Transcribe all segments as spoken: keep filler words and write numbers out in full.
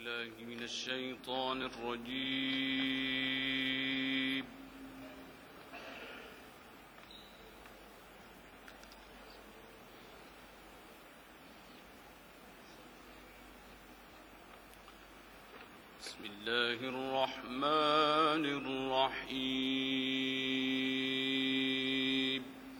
بالله من الشيطان الرجيم. بسم الله الرحمن الرحيم.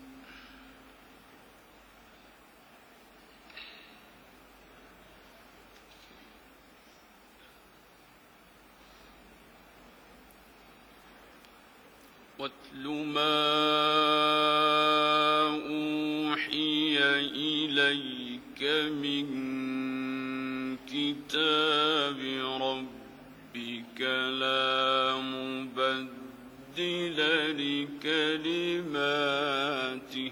واتل ما أوحي إليك من كتاب ربك لا مبدل لكلماته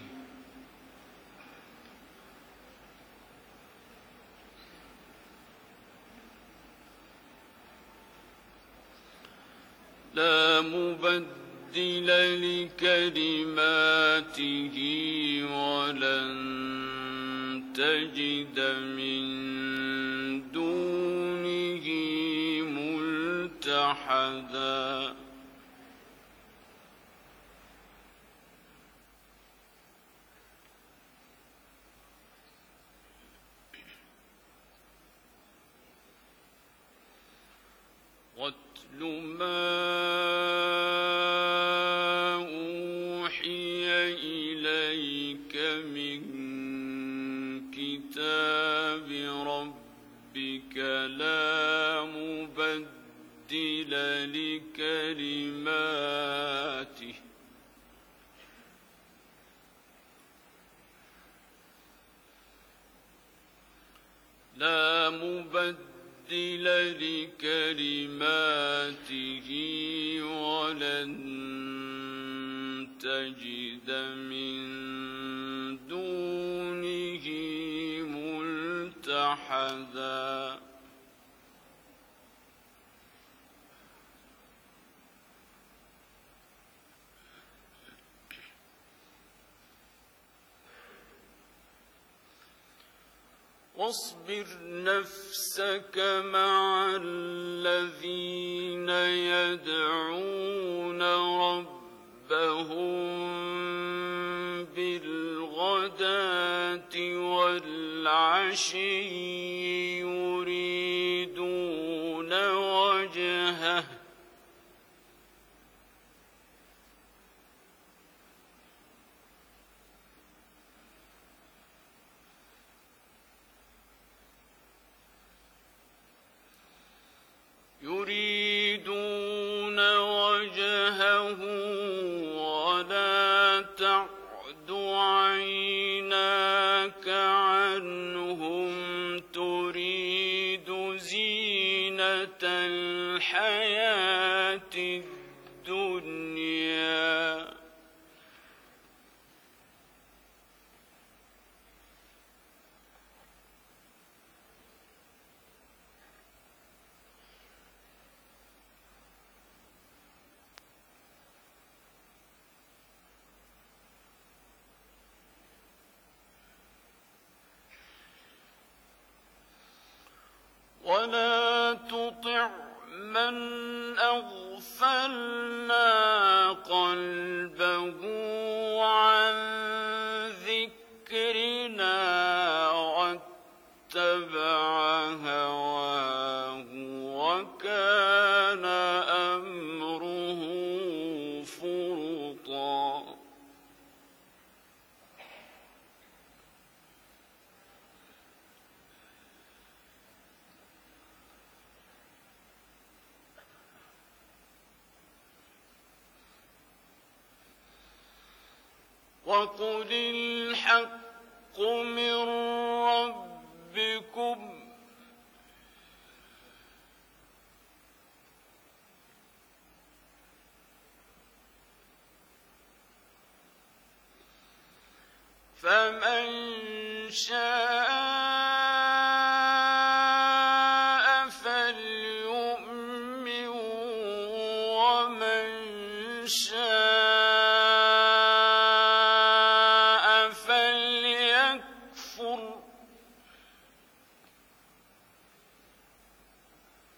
لا مبدل لكلماته ولن تجد من دونه ملتحدا. واتل ما أوحي إليك من كتاب ربك لا مبدل لكلماته لا مبدل لكلماته ولن تجد من دونه ملتحدا. واصبر نفسك مع الذين يدعون ربهم بالغداة والعشي يريدون وجهه يريدون وجهه ولا تعد عيناك عنهم تريد زينة الحياة الدنيا ولا تطع من أغفلنا قلبه عن ذكرنا واتبع هواه وكان أمره فرطا. وقل الحق من ربكم فمن شاء فليؤمن ومن شاء فليكفر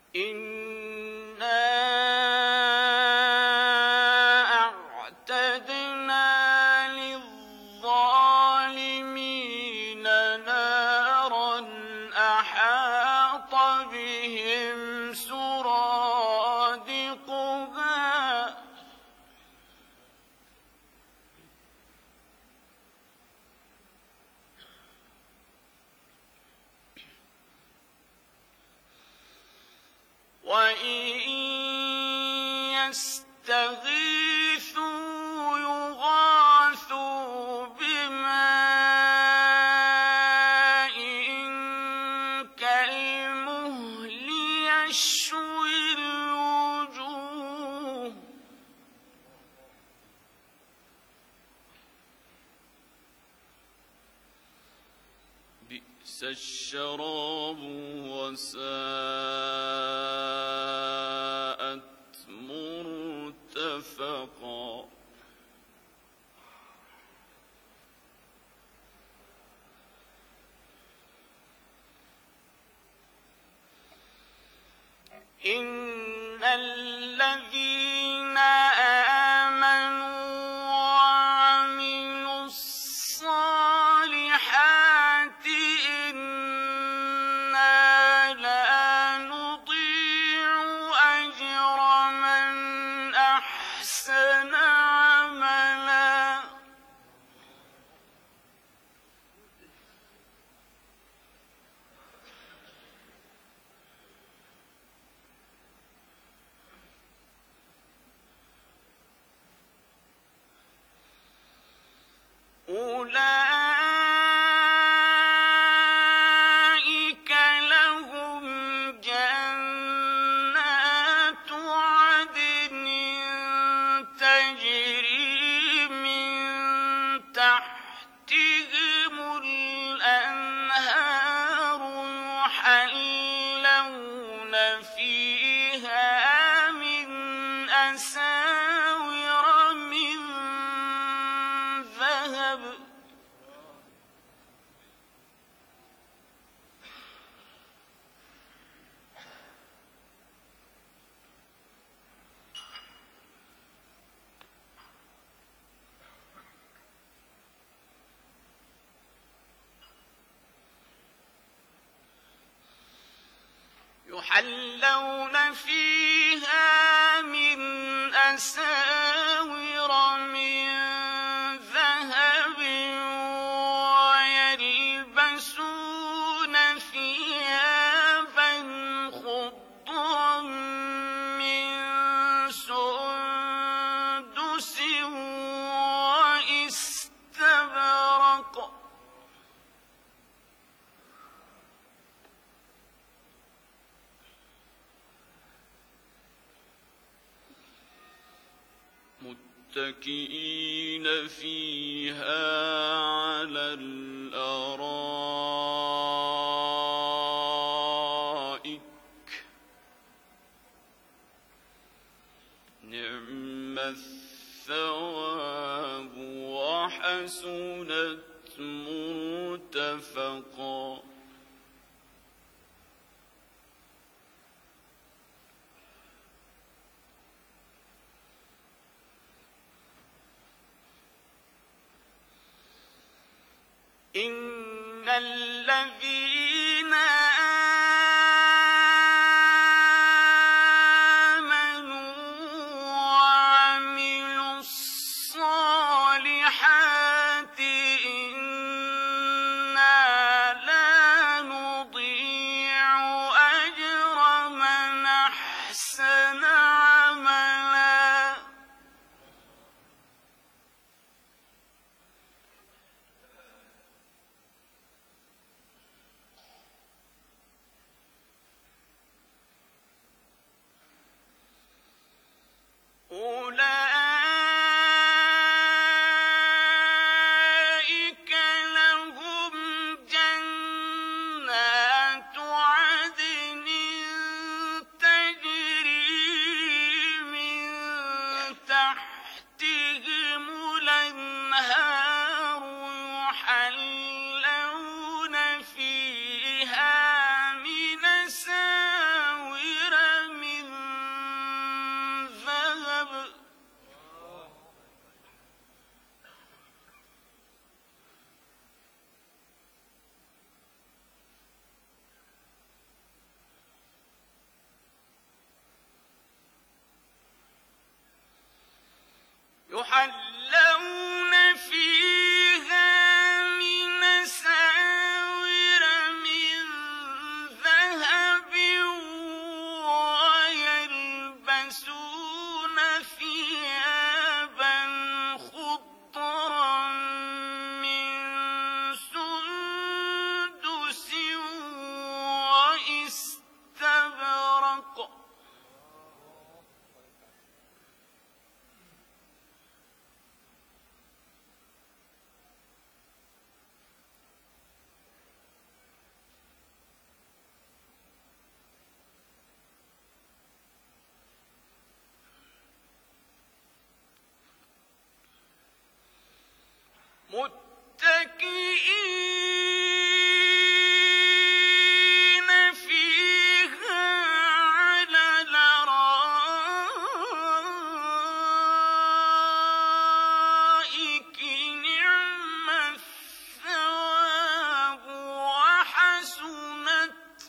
إنا أعتدنا للظالمين نارا أحاط بهم سرادقها وإن يستغيثوا يغاثوا بماء كالمهل يشوي الوجوه بئس الشراب وساءت مرتفقا إن الذين آمنوا وعملوا الصالحات إنا لا نضيع أجر من أحسن عملا أولئك لهم جنات عدن تجري من تحتهم الأنهار يحلون فيها من أساور من ذهب يحلون فيها من أساور من ذهب ويلبسون ثيابا خضرا من سندس واستبرق متكئين فيها على الأرائك نعم الثواب وحسنت مرتفقا إن الذين آمنوا وعملوا الصالحات إنا لا نضيع أجر من أحسن عملا متكئين فيها على الأرائك نعم الثواب وحسنت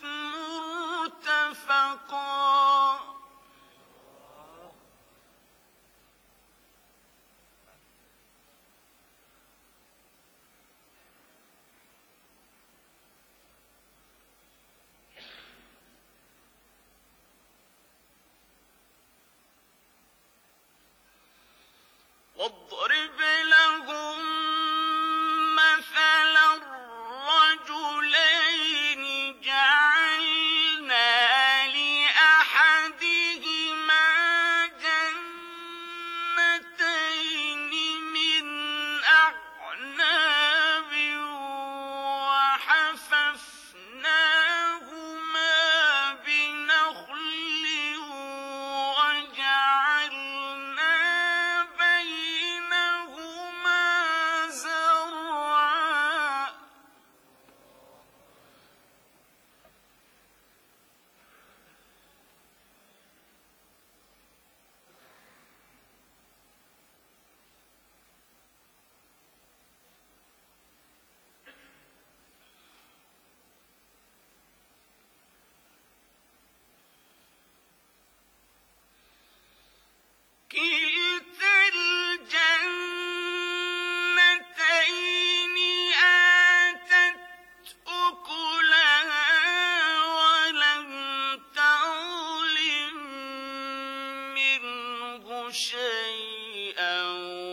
مرتفقا. واضرب لهم مثلا الرجلين جعلنا لأحدهما جنتين من أعناب وحففناهما بنخل وجعلنا بينهما زرعا. كلتا الجنتين آتت أكلها ولم تظلم منه شيئا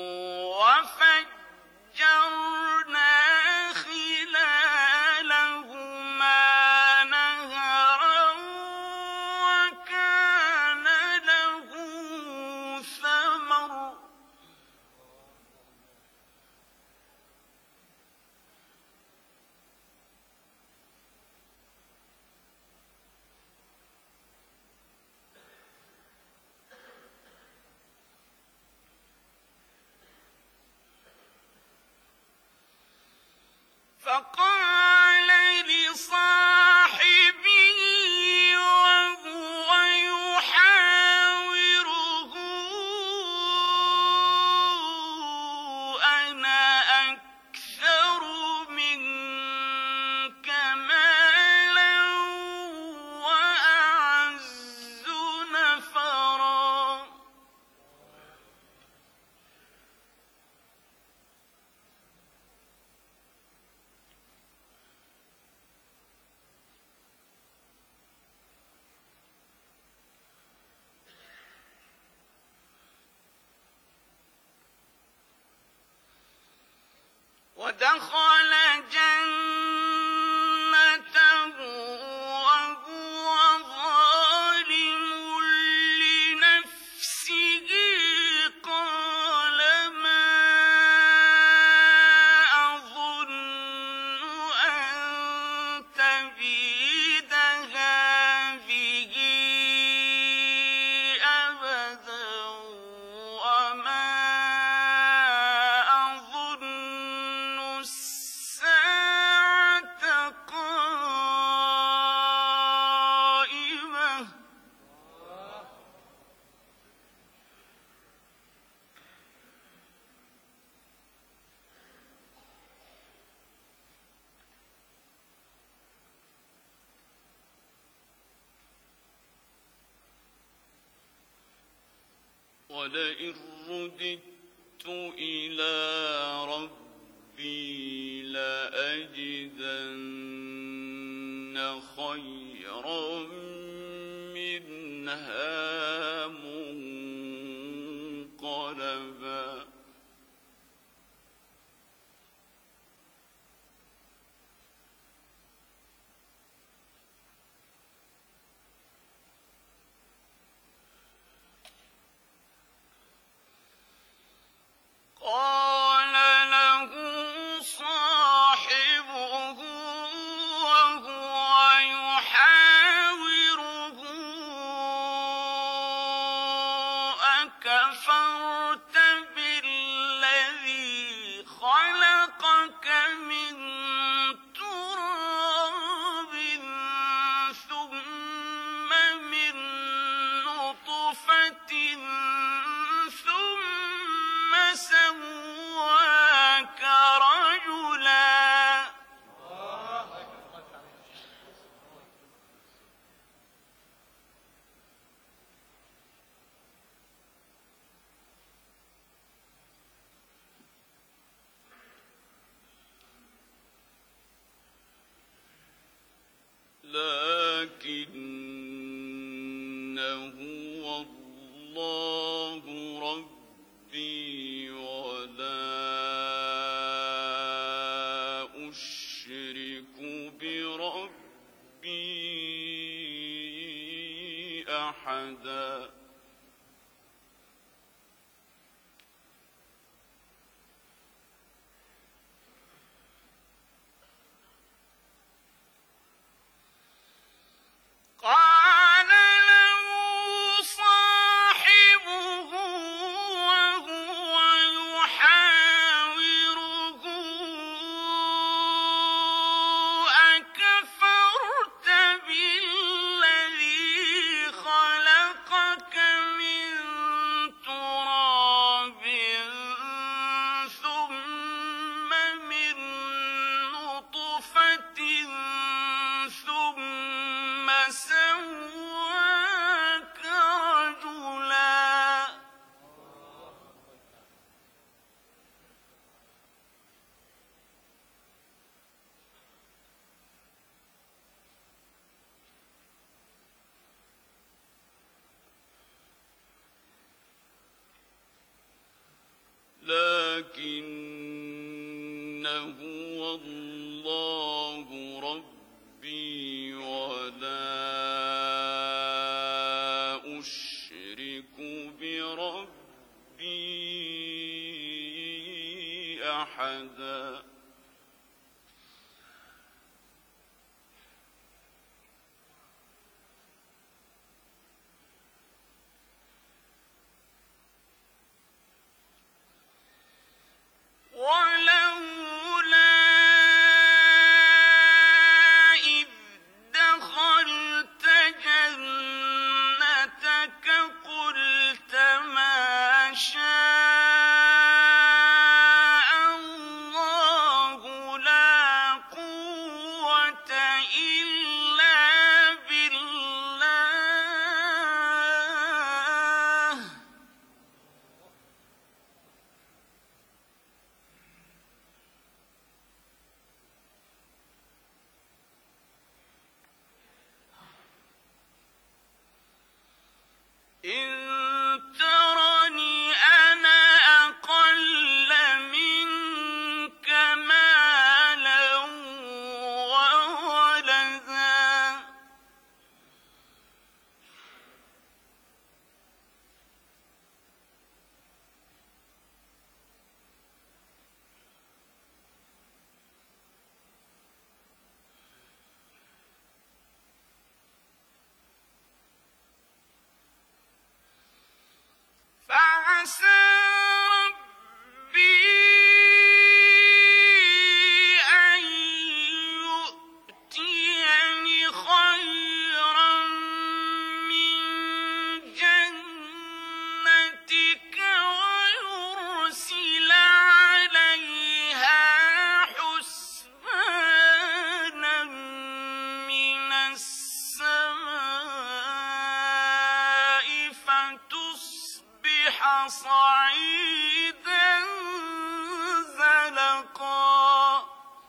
وفجرنا خلالهما نهرا وكان له ثمر. فقال لصاحبه وهو يحاوره أنا أكثر منك مالا وأعز نفرا. ودخل جنته وهو ظالم لنفسه قال ما أظن أن تبيد هذه أبدا وما أظن الساعة قائمة. ولئن رددت إلى ربي لأجدن خيرا منها منقلبا. قال له صاحبه وهو يحاوره أكفرت بالذي خلق ولكن هو الله ربي ولا أشرك بربي أحدا. فعسى ربي أن يؤتيني خيرا من جنتك ويرسل عليها حسبانا من السماء فتصبح صعيدا زلقا.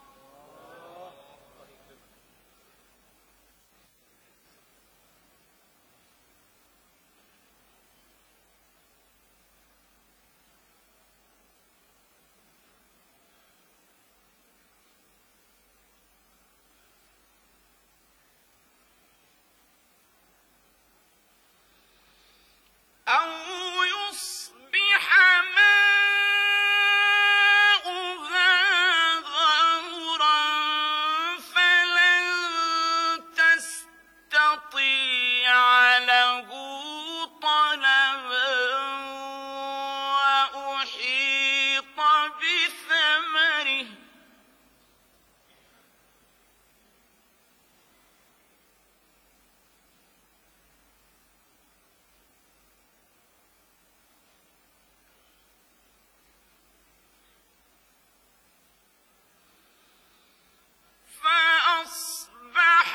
أو يصبح ماؤها غورا فلن تستطيع له طلبا وأحيط بثمره فأصبح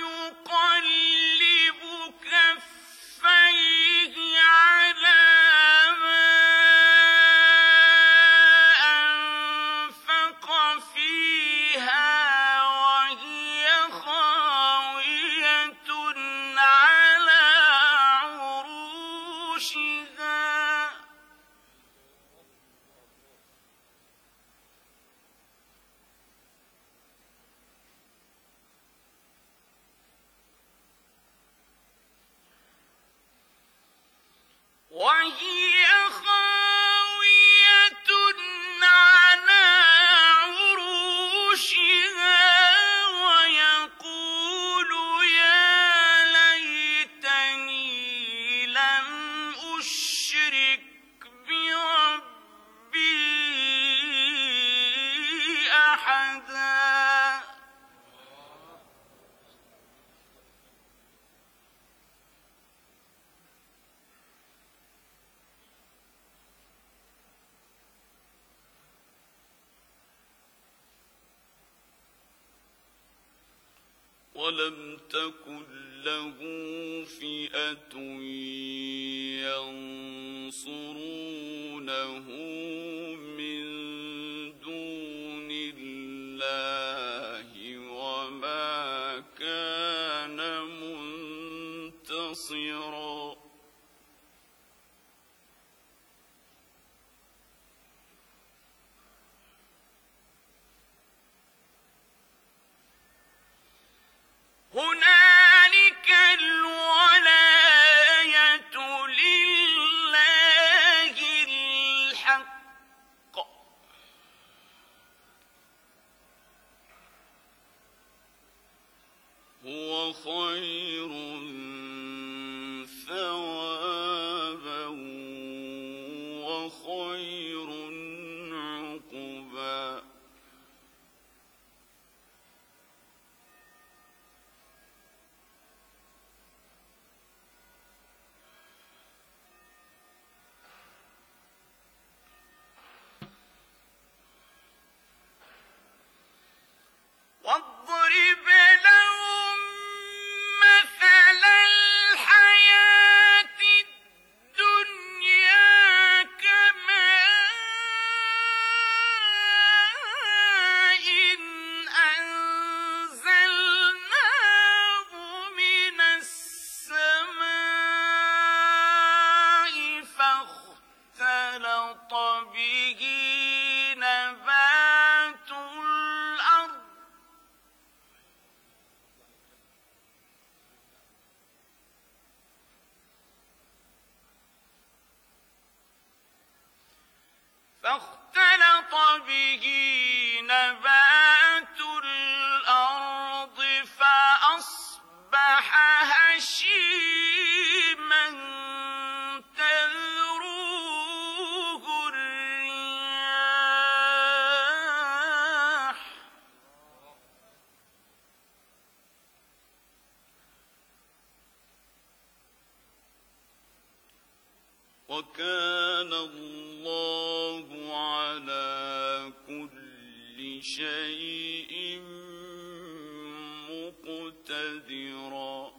يقلب كفيه على ما أنفق فيها وهي خاوية على عروشها. وهي خاوية على عروشها ويقول يا ليتني لم أشرك بربي أحدا. ولم تكن له فئة ينصرونه من دون الله وما كان منتصرا. وخير عقبا واضرب لهم مثل الحياة الدنيا كماء أنزلناه من السماء فاختلط به نبات الأرض فاختلط به نبات الأرض فأصبح هشيما تذروه الرياح وكان الله على كل شيء مقتدرا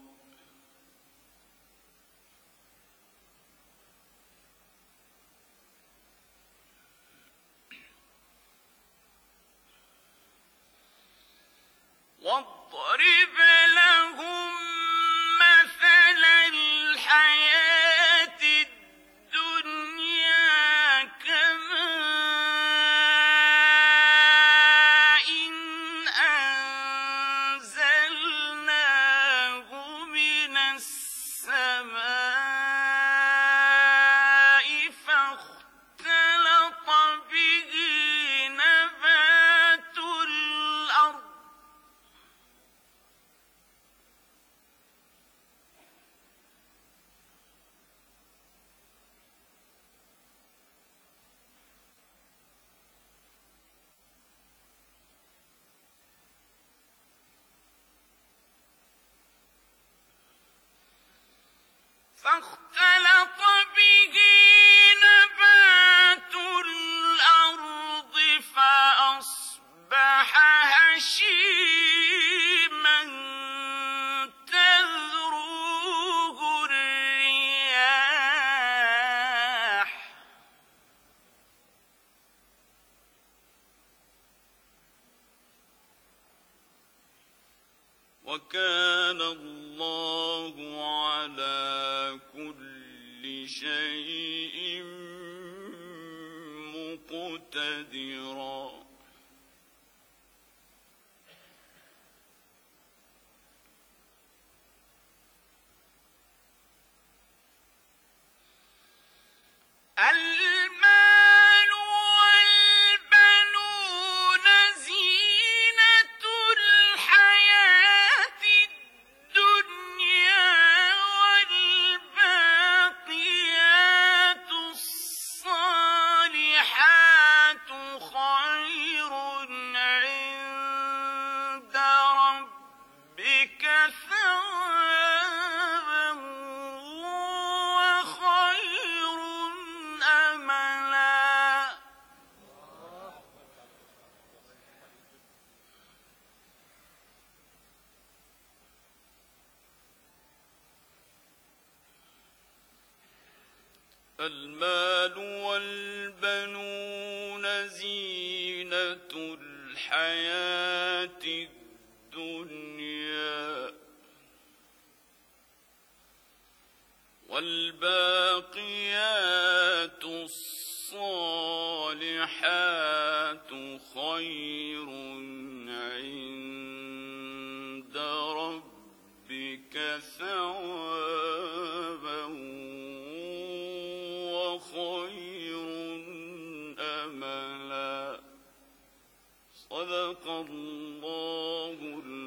واضرب لهم مثل الحياة الدنيا كماء أنزلناه من السماء فاختلط به نبات الأرض فاختلط به نبات الأرض فأصبح هشيما تذروه الرياح وكان الله على كل شيء مقتدرا المال والبنون زينة الحياة الدنيا والباقيات الصالحات خير عند ربك ثوابا وخير أملا المال والبنون زينة الحياة الدنيا والباقيات الصالحات خير عند ربك ثوابا وخير أملا صدق الله